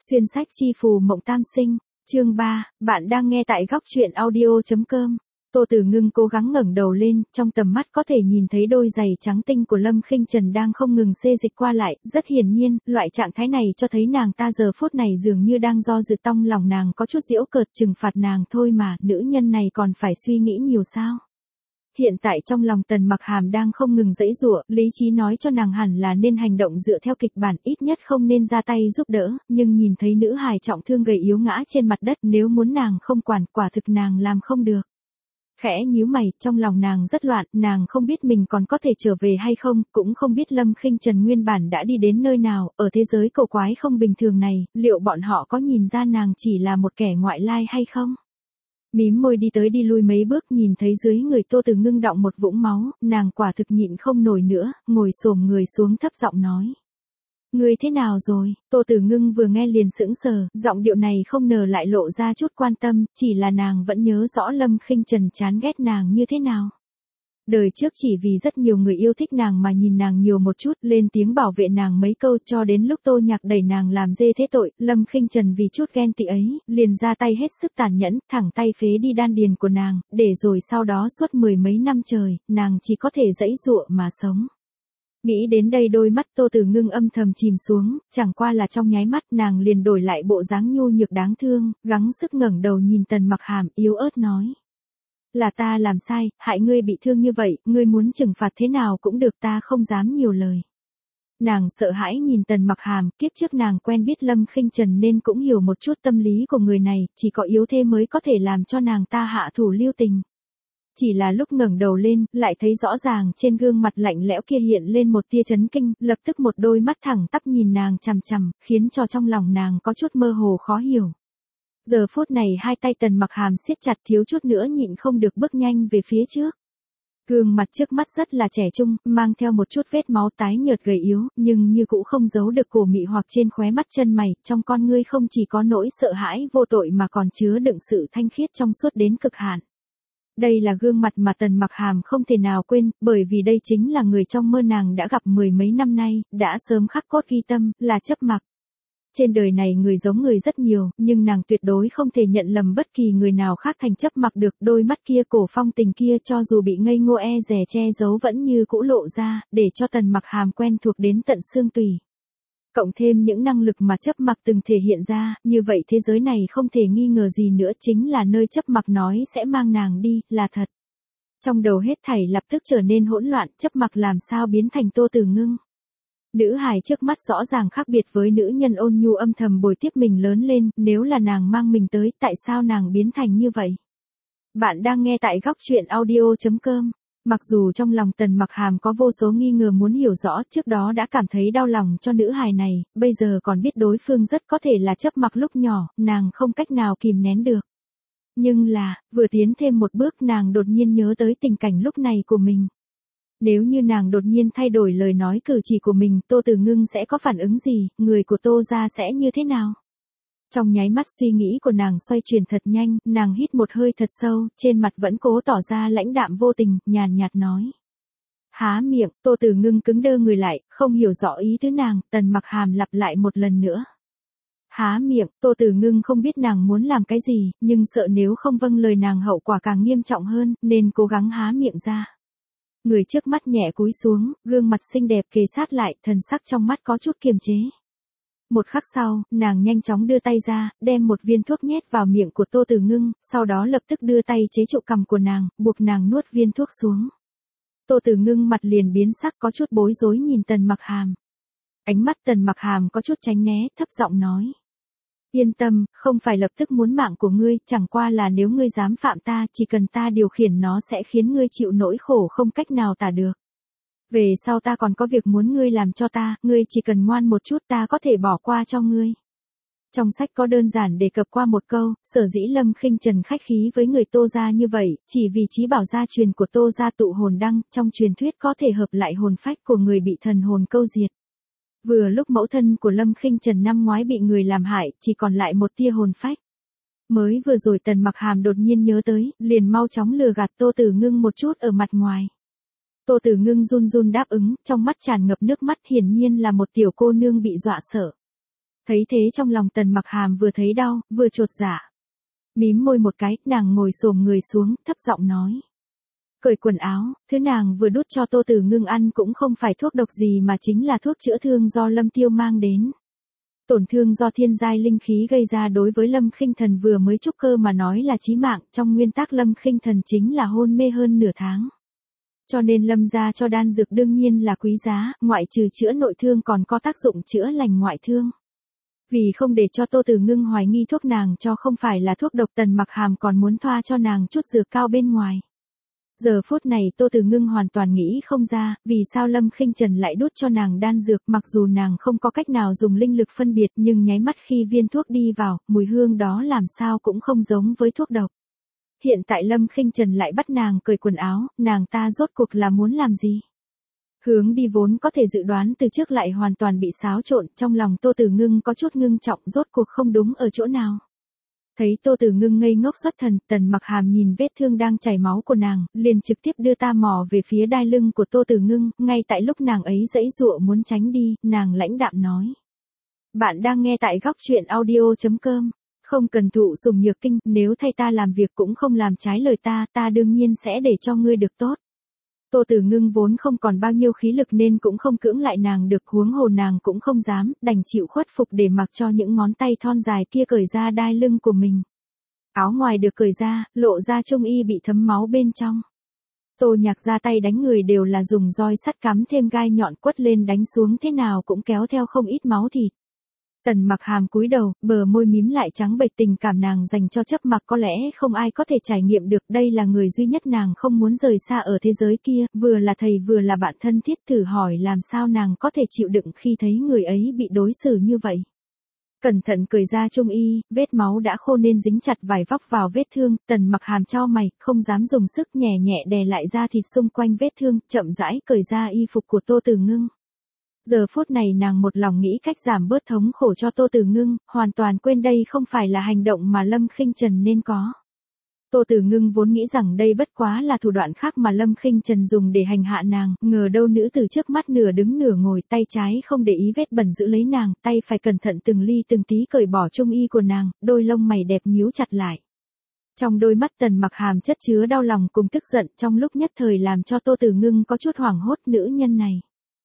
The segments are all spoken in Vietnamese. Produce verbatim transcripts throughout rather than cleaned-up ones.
Xuyên sách chi phù mộng tam sinh, chương ba, bạn đang nghe tại góc truyện audio.com. Tô Tử Ngưng cố gắng ngẩng đầu lên, trong tầm mắt có thể nhìn thấy đôi giày trắng tinh của Lâm Khinh Trần đang không ngừng xê dịch qua lại, rất hiển nhiên, loại trạng thái này cho thấy nàng ta giờ phút này dường như đang do dự, trong lòng nàng có chút giễu cợt, trừng phạt nàng thôi mà, nữ nhân này còn phải suy nghĩ nhiều sao? Hiện tại trong lòng Tần Mặc Hàm đang không ngừng giãy giụa, lý trí nói cho nàng hẳn là nên hành động dựa theo kịch bản, ít nhất không nên ra tay giúp đỡ, nhưng nhìn thấy nữ hài trọng thương gầy yếu ngã trên mặt đất, nếu muốn nàng không quản, quả thực nàng làm không được. Khẽ nhíu mày, trong lòng nàng rất loạn, nàng không biết mình còn có thể trở về hay không, cũng không biết Lâm Khinh Trần nguyên bản đã đi đến nơi nào, ở thế giới cổ quái không bình thường này, liệu bọn họ có nhìn ra nàng chỉ là một kẻ ngoại lai hay không? Mím môi đi tới đi lui mấy bước, nhìn thấy dưới người Tô Tử Ngưng đọng một vũng máu, nàng quả thực nhịn không nổi nữa, ngồi xổm người xuống thấp giọng nói. Ngươi thế nào rồi? Tô Tử Ngưng vừa nghe liền sững sờ, giọng điệu này không ngờ lại lộ ra chút quan tâm, chỉ là nàng vẫn nhớ rõ Lâm Khinh Trần chán ghét nàng như thế nào. Đời trước chỉ vì rất nhiều người yêu thích nàng mà nhìn nàng nhiều một chút, lên tiếng bảo vệ nàng mấy câu, cho đến lúc Tô Nhạc đẩy nàng làm dê thế tội, Lâm Khinh Trần vì chút ghen tị ấy, liền ra tay hết sức tàn nhẫn, thẳng tay phế đi đan điền của nàng, để rồi sau đó suốt mười mấy năm trời, nàng chỉ có thể giãy giụa mà sống. Nghĩ đến đây đôi mắt Tô Tử Ngưng âm thầm chìm xuống, chẳng qua là trong nháy mắt nàng liền đổi lại bộ dáng nhu nhược đáng thương, gắng sức ngẩng đầu nhìn Tần Mặc Hàm, yếu ớt nói. Là ta làm sai, hại ngươi bị thương như vậy, ngươi muốn trừng phạt thế nào cũng được, ta không dám nhiều lời. Nàng sợ hãi nhìn Tần Mặc Hàm, kiếp trước nàng quen biết Lâm Khinh Trần nên cũng hiểu một chút tâm lý của người này, chỉ có yếu thế mới có thể làm cho nàng ta hạ thủ lưu tình. Chỉ là lúc ngẩng đầu lên, lại thấy rõ ràng trên gương mặt lạnh lẽo kia hiện lên một tia chấn kinh, lập tức một đôi mắt thẳng tắp nhìn nàng chằm chằm, khiến cho trong lòng nàng có chút mơ hồ khó hiểu. Giờ phút này hai tay Tần Mặc Hàm siết chặt, thiếu chút nữa nhịn không được bước nhanh về phía trước. Gương mặt trước mắt rất là trẻ trung, mang theo một chút vết máu tái nhợt gầy yếu, nhưng như cũ không giấu được cổ mị hoặc trên khóe mắt chân mày, trong con ngươi không chỉ có nỗi sợ hãi vô tội mà còn chứa đựng sự thanh khiết trong suốt đến cực hạn. Đây là gương mặt mà Tần Mặc Hàm không thể nào quên, bởi vì đây chính là người trong mơ nàng đã gặp mười mấy năm nay, đã sớm khắc cốt ghi tâm, là Chấp Mặc. Trên đời này người giống người rất nhiều, nhưng nàng tuyệt đối không thể nhận lầm bất kỳ người nào khác thành Chấp Mặc được, đôi mắt kia cổ phong tình kia cho dù bị ngây ngô e dè che giấu vẫn như cũ lộ ra, để cho Tần Mặc Hàm quen thuộc đến tận xương tủy. Cộng thêm những năng lực mà Chấp Mặc từng thể hiện ra, như vậy thế giới này không thể nghi ngờ gì nữa chính là nơi Chấp Mặc nói sẽ mang nàng đi, là thật. Trong đầu hết thảy lập tức trở nên hỗn loạn, Chấp Mặc làm sao biến thành Tô Tử Ngưng. Nữ hài trước mắt rõ ràng khác biệt với nữ nhân ôn nhu âm thầm bồi tiếp mình lớn lên, nếu là nàng mang mình tới, tại sao nàng biến thành như vậy? Bạn đang nghe tại góc truyện audio.com. Mặc dù trong lòng Tần Mặc Hàm có vô số nghi ngờ muốn hiểu rõ, trước đó đã cảm thấy đau lòng cho nữ hài này, bây giờ còn biết đối phương rất có thể là Chấp Mặc lúc nhỏ, nàng không cách nào kìm nén được. Nhưng là, vừa tiến thêm một bước nàng đột nhiên nhớ tới tình cảnh lúc này của mình. Nếu như nàng đột nhiên thay đổi lời nói cử chỉ của mình, Tô Tử Ngưng sẽ có phản ứng gì, người của Tô gia sẽ như thế nào? Trong nháy mắt suy nghĩ của nàng xoay chuyển thật nhanh, nàng hít một hơi thật sâu, trên mặt vẫn cố tỏ ra lãnh đạm vô tình, nhàn nhạt nói. Há miệng, Tô Tử Ngưng cứng đơ người lại, không hiểu rõ ý tứ nàng, Tần Mặc Hàm lặp lại một lần nữa. Há miệng, Tô Tử Ngưng không biết nàng muốn làm cái gì, nhưng sợ nếu không vâng lời nàng hậu quả càng nghiêm trọng hơn, nên cố gắng há miệng ra. Người trước mắt nhẹ cúi xuống, gương mặt xinh đẹp kề sát lại, thần sắc trong mắt có chút kiềm chế. Một khắc sau, nàng nhanh chóng đưa tay ra, đem một viên thuốc nhét vào miệng của Tô Tử Ngưng, sau đó lập tức đưa tay chế trụ cằm của nàng, buộc nàng nuốt viên thuốc xuống. Tô Tử Ngưng mặt liền biến sắc, có chút bối rối nhìn Tần Mặc Hàm. Ánh mắt Tần Mặc Hàm có chút tránh né, thấp giọng nói. Yên tâm, không phải lập tức muốn mạng của ngươi, chẳng qua là nếu ngươi dám phạm ta, chỉ cần ta điều khiển nó sẽ khiến ngươi chịu nỗi khổ không cách nào tả được. Về sau ta còn có việc muốn ngươi làm cho ta, ngươi chỉ cần ngoan một chút ta có thể bỏ qua cho ngươi. Trong sách có đơn giản đề cập qua một câu, sở dĩ Lâm Khinh Trần khách khí với người Tô gia như vậy, chỉ vì chí bảo gia truyền của Tô gia tụ hồn đăng, trong truyền thuyết có thể hợp lại hồn phách của người bị thần hồn câu diệt. Vừa lúc mẫu thân của Lâm Khinh Trần năm ngoái bị người làm hại, chỉ còn lại một tia hồn phách. Mới vừa rồi Tần Mặc Hàm đột nhiên nhớ tới, liền mau chóng lừa gạt Tô Tử Ngưng một chút ở mặt ngoài. Tô Tử Ngưng run run đáp ứng, trong mắt tràn ngập nước mắt, hiển nhiên là một tiểu cô nương bị dọa sợ. Thấy thế trong lòng Tần Mặc Hàm vừa thấy đau, vừa chột dạ. Mím môi một cái, nàng ngồi xổm người xuống, thấp giọng nói. Cởi quần áo, thứ nàng vừa đút cho Tô Tử Ngưng ăn cũng không phải thuốc độc gì mà chính là thuốc chữa thương do Lâm Tiêu mang đến. Tổn thương do thiên giai linh khí gây ra đối với Lâm Khinh Thần vừa mới trúc cơ mà nói là chí mạng, trong nguyên tắc Lâm Khinh Thần chính là hôn mê hơn nửa tháng. Cho nên Lâm gia cho đan dược đương nhiên là quý giá, ngoại trừ chữa nội thương còn có tác dụng chữa lành ngoại thương. Vì không để cho Tô Tử Ngưng hoài nghi thuốc nàng cho không phải là thuốc độc, Tần Mặc Hàm còn muốn thoa cho nàng chút dược cao bên ngoài. Giờ phút này Tô Tử Ngưng hoàn toàn nghĩ không ra, vì sao Lâm Khinh Trần lại đút cho nàng đan dược, mặc dù nàng không có cách nào dùng linh lực phân biệt nhưng nháy mắt khi viên thuốc đi vào, mùi hương đó làm sao cũng không giống với thuốc độc. Hiện tại Lâm Khinh Trần lại bắt nàng cởi quần áo, nàng ta rốt cuộc là muốn làm gì? Hướng đi vốn có thể dự đoán từ trước lại hoàn toàn bị xáo trộn, trong lòng Tô Tử Ngưng có chút ngưng trọng, rốt cuộc không đúng ở chỗ nào. Thấy Tô Tử Ngưng ngây ngốc xuất thần, Tần Mặc Hàm nhìn vết thương đang chảy máu của nàng, liền trực tiếp đưa ta mò về phía đai lưng của Tô Tử Ngưng, ngay tại lúc nàng ấy giãy giụa muốn tránh đi, nàng lãnh đạm nói. Bạn đang nghe tại góc truyện audio chấm com, không cần thụ sủng nhược kinh, nếu thay ta làm việc cũng không làm trái lời ta, ta đương nhiên sẽ để cho ngươi được tốt. Tô Tử Ngưng vốn không còn bao nhiêu khí lực nên cũng không cưỡng lại nàng được, huống hồ nàng cũng không dám, đành chịu khuất phục để mặc cho những ngón tay thon dài kia cởi ra đai lưng của mình. Áo ngoài được cởi ra, lộ ra trung y bị thấm máu bên trong. Tô Nhạc ra tay đánh người đều là dùng roi sắt cắm thêm gai nhọn, quất lên đánh xuống thế nào cũng kéo theo không ít máu thịt. Tần Mặc Hàm cúi đầu, bờ môi mím lại trắng bệch, tình cảm nàng dành cho Chấp Mặc có lẽ không ai có thể trải nghiệm được, đây là người duy nhất nàng không muốn rời xa ở thế giới kia, vừa là thầy vừa là bạn thân thiết, thử hỏi làm sao nàng có thể chịu đựng khi thấy người ấy bị đối xử như vậy. Cẩn thận cởi ra trung y, vết máu đã khô nên dính chặt vải vóc vào vết thương, Tần Mặc Hàm chau mày, không dám dùng sức, nhẹ nhẹ đè lại da thịt xung quanh vết thương, chậm rãi cởi ra y phục của Tô Tử Ngưng. Giờ phút này nàng một lòng nghĩ cách giảm bớt thống khổ cho Tô Tử Ngưng, hoàn toàn quên đây không phải là hành động mà Lâm Khinh Trần nên có. Tô Tử Ngưng vốn nghĩ rằng đây bất quá là thủ đoạn khác mà Lâm Khinh Trần dùng để hành hạ nàng, ngờ đâu nữ từ trước mắt nửa đứng nửa ngồi, tay trái không để ý vết bẩn giữ lấy nàng, tay phải cẩn thận từng ly từng tí cởi bỏ trung y của nàng, đôi lông mày đẹp nhíu chặt lại. Trong đôi mắt Tần Mặc Hàm chất chứa đau lòng cùng tức giận, trong lúc nhất thời làm cho Tô Tử Ngưng có chút hoảng hốt, nữ nhân này.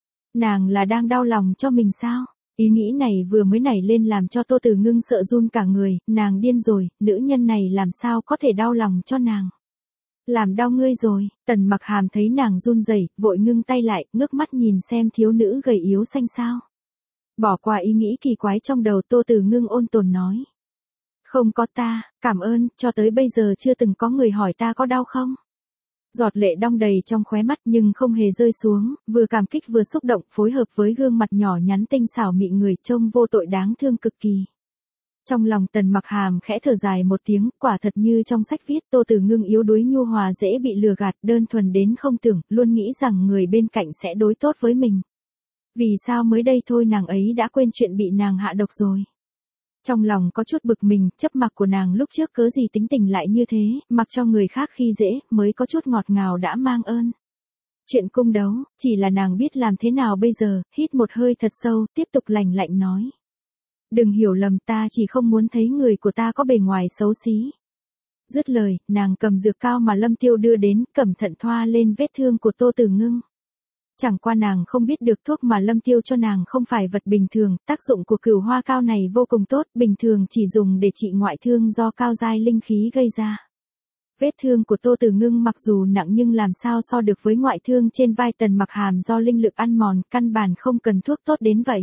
Nàng là đang đau lòng cho mình sao? Ý nghĩ này vừa mới nảy lên làm cho Tô Tử Ngưng sợ run cả người, nàng điên rồi, nữ nhân này làm sao có thể đau lòng cho nàng? Làm đau ngươi rồi, Tần Mặc Hàm thấy nàng run rẩy, vội ngưng tay lại, ngước mắt nhìn xem thiếu nữ gầy yếu xanh xao. Bỏ qua ý nghĩ kỳ quái trong đầu, Tô Tử Ngưng ôn tồn nói. Không có ta, cảm ơn, cho tới bây giờ chưa từng có người hỏi ta có đau không? Giọt lệ đong đầy trong khóe mắt nhưng không hề rơi xuống, vừa cảm kích vừa xúc động, phối hợp với gương mặt nhỏ nhắn tinh xảo mị người trông vô tội đáng thương cực kỳ. Trong lòng Tần Mặc Hàm khẽ thở dài một tiếng, quả thật như trong sách viết, Tô Tử Ngưng yếu đuối nhu hòa dễ bị lừa gạt, đơn thuần đến không tưởng, luôn nghĩ rằng người bên cạnh sẽ đối tốt với mình. Vì sao mới đây thôi nàng ấy đã quên chuyện bị nàng hạ độc rồi? Trong lòng có chút bực mình, Chấp Mặc của nàng lúc trước cớ gì tính tình lại như thế, mặc cho người khác khi dễ, mới có chút ngọt ngào đã mang ơn. Chuyện cung đấu, chỉ là nàng biết làm thế nào bây giờ, hít một hơi thật sâu, tiếp tục lạnh lạnh nói. Đừng hiểu lầm, ta chỉ không muốn thấy người của ta có bề ngoài xấu xí. Dứt lời, nàng cầm dược cao mà Lâm Tiêu đưa đến, cẩn thận thoa lên vết thương của Tô Tử Ngưng. Chẳng qua nàng không biết được thuốc mà Lâm Tiêu cho nàng không phải vật bình thường, tác dụng của cửu hoa cao này vô cùng tốt, bình thường chỉ dùng để trị ngoại thương do cao giai linh khí gây ra. Vết thương của Tô Tử Ngưng mặc dù nặng nhưng làm sao so được với ngoại thương trên vai Tần Mặc Hàm do linh lực ăn mòn, căn bản không cần thuốc tốt đến vậy.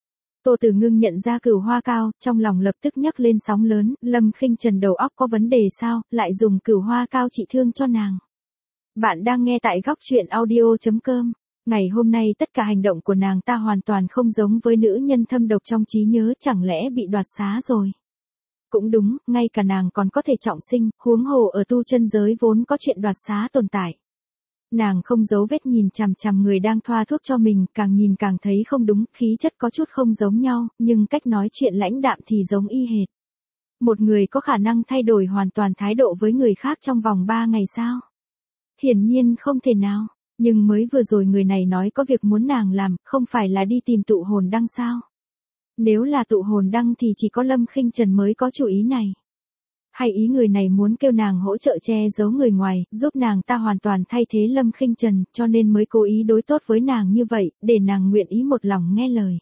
Tô Tử Ngưng nhận ra cửu hoa cao, trong lòng lập tức nhấc lên sóng lớn, Lâm Khinh Trần đầu óc có vấn đề sao, lại dùng cửu hoa cao trị thương cho nàng. Bạn đang nghe tại góc truyện audio chấm com. Ngày hôm nay tất cả hành động của nàng ta hoàn toàn không giống với nữ nhân thâm độc trong trí nhớ, chẳng lẽ bị đoạt xá rồi. Cũng đúng, ngay cả nàng còn có thể trọng sinh, huống hồ ở tu chân giới vốn có chuyện đoạt xá tồn tại. Nàng không giấu vết nhìn chằm chằm người đang thoa thuốc cho mình, càng nhìn càng thấy không đúng, khí chất có chút không giống nhau, nhưng cách nói chuyện lãnh đạm thì giống y hệt. Một người có khả năng thay đổi hoàn toàn thái độ với người khác trong vòng ba ngày sao? Hiển nhiên không thể nào. Nhưng mới vừa rồi người này nói có việc muốn nàng làm, không phải là đi tìm tụ hồn đăng sao? Nếu là tụ hồn đăng thì chỉ có Lâm Khinh Trần mới có chủ ý này. Hay ý người này muốn kêu nàng hỗ trợ che giấu người ngoài, giúp nàng ta hoàn toàn thay thế Lâm Khinh Trần, cho nên mới cố ý đối tốt với nàng như vậy, để nàng nguyện ý một lòng nghe lời.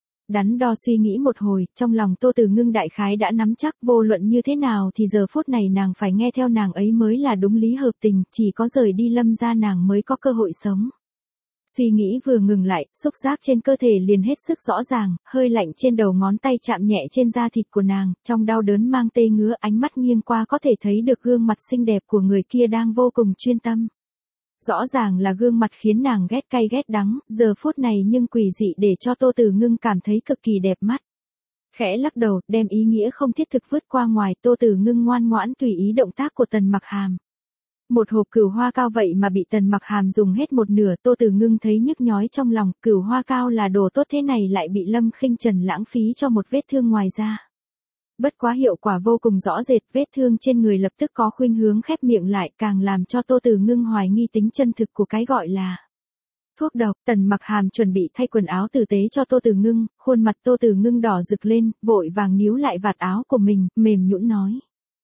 Đắn đo suy nghĩ một hồi, trong lòng Tô Từ Ngưng đại khái đã nắm chắc vô luận như thế nào thì giờ phút này nàng phải nghe theo nàng ấy mới là đúng lý hợp tình, chỉ có rời đi Lâm gia nàng mới có cơ hội sống. Suy nghĩ vừa ngừng lại, xúc giác trên cơ thể liền hết sức rõ ràng, hơi lạnh trên đầu ngón tay chạm nhẹ trên da thịt của nàng, trong đau đớn mang tê ngứa, ánh mắt nghiêng qua có thể thấy được gương mặt xinh đẹp của người kia đang vô cùng chuyên tâm. Rõ ràng là gương mặt khiến nàng ghét cay ghét đắng, giờ phút này nhưng quỷ dị để cho Tô Từ Ngưng cảm thấy cực kỳ đẹp mắt. Khẽ lắc đầu, đem ý nghĩa không thiết thực vứt qua ngoài, Tô Từ Ngưng ngoan ngoãn tùy ý động tác của Tần Mặc Hàm. Một hộp cửu hoa cao vậy mà bị Tần Mặc Hàm dùng hết một nửa, Tô Từ Ngưng thấy nhức nhói trong lòng, cửu hoa cao là đồ tốt thế này lại bị Lâm Khinh Trần lãng phí cho một vết thương ngoài da. Bất quá hiệu quả vô cùng rõ rệt, vết thương trên người lập tức có khuynh hướng khép miệng lại, càng làm cho Tô Từ Ngưng hoài nghi tính chân thực của cái gọi là thuốc độc. Tần Mặc Hàm chuẩn bị thay quần áo tử tế cho Tô Từ Ngưng, khuôn mặt Tô Từ Ngưng đỏ rực lên, vội vàng níu lại vạt áo của mình, mềm nhũn nói.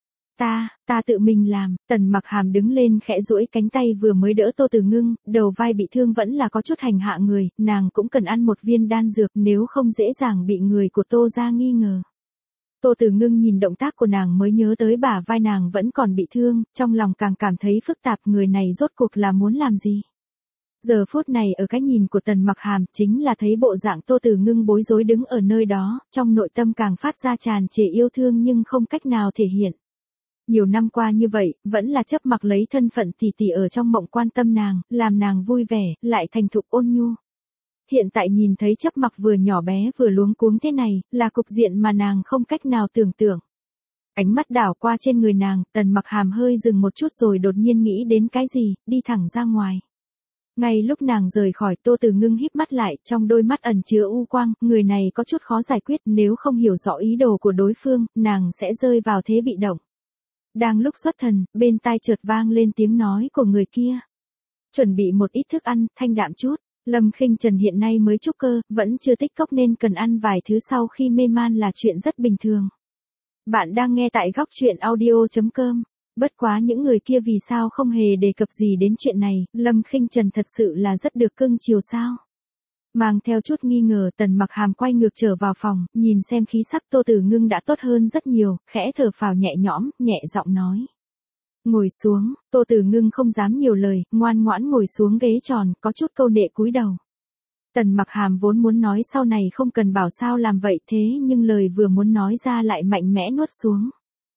Ta, ta tự mình làm. Tần Mặc Hàm đứng lên khẽ duỗi cánh tay vừa mới đỡ Tô Từ Ngưng, đầu vai bị thương vẫn là có chút hành hạ người, nàng cũng cần ăn một viên đan dược nếu không dễ dàng bị người của Tô gia nghi ngờ. Tô Từ Ngưng nhìn động tác của nàng mới nhớ tới bả vai nàng vẫn còn bị thương, trong lòng càng cảm thấy phức tạp, người này rốt cuộc là muốn làm gì. Giờ phút này ở cái nhìn của Tần Mặc Hàm chính là thấy bộ dạng Tô Từ Ngưng bối rối đứng ở nơi đó, trong nội tâm càng phát ra tràn trề yêu thương nhưng không cách nào thể hiện. Nhiều năm qua như vậy, vẫn là chấp mặc lấy thân phận tỷ tỷ ở trong mộng quan tâm nàng, làm nàng vui vẻ, lại thành thục ôn nhu. Hiện tại nhìn thấy chấp mặc vừa nhỏ bé vừa luống cuống thế này, là cục diện mà nàng không cách nào tưởng tượng. Ánh mắt đảo qua trên người nàng, Tần Mặc Hàm hơi dừng một chút rồi đột nhiên nghĩ đến cái gì, đi thẳng ra ngoài. Ngay lúc nàng rời khỏi, Tô Từ Ngưng híp mắt lại, trong đôi mắt ẩn chứa u quang, người này có chút khó giải quyết, nếu không hiểu rõ ý đồ của đối phương, nàng sẽ rơi vào thế bị động. Đang lúc xuất thần, bên tai chợt vang lên tiếng nói của người kia. Chuẩn bị một ít thức ăn, thanh đạm chút. Lâm Khinh Trần hiện nay mới trúc cơ, vẫn chưa tích cốc nên cần ăn vài thứ sau khi mê man là chuyện rất bình thường. Bạn đang nghe tại góc truyện audio chấm com. Bất quá những người kia vì sao không hề đề cập gì đến chuyện này, Lâm Khinh Trần thật sự là rất được cưng chiều sao? Mang theo chút nghi ngờ, Tần Mặc Hàm quay ngược trở vào phòng, nhìn xem khí sắc Tô Từ Ngưng đã tốt hơn rất nhiều, khẽ thở phào nhẹ nhõm, nhẹ giọng nói. Ngồi xuống, Tô Từ Ngưng không dám nhiều lời, ngoan ngoãn ngồi xuống ghế tròn, có chút câu nệ cúi đầu. Tần Mặc Hàm vốn muốn nói sau này không cần bảo sao làm vậy thế nhưng lời vừa muốn nói ra lại mạnh mẽ nuốt xuống.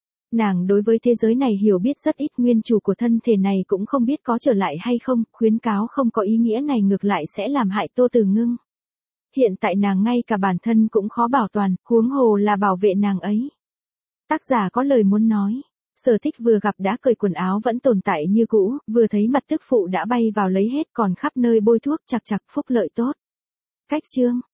Nàng đối với thế giới này hiểu biết rất ít, nguyên chủ của thân thể này cũng không biết có trở lại hay không, khuyến cáo không có ý nghĩa này ngược lại sẽ làm hại Tô Từ Ngưng. Hiện tại nàng ngay cả bản thân cũng khó bảo toàn, huống hồ là bảo vệ nàng ấy. Tác giả có lời muốn nói. Sở Thích vừa gặp đã cởi quần áo vẫn tồn tại như cũ, vừa thấy mặt tức phụ đã bay vào lấy hết còn khắp nơi bôi thuốc chặt chặt phúc lợi tốt. Cách chương.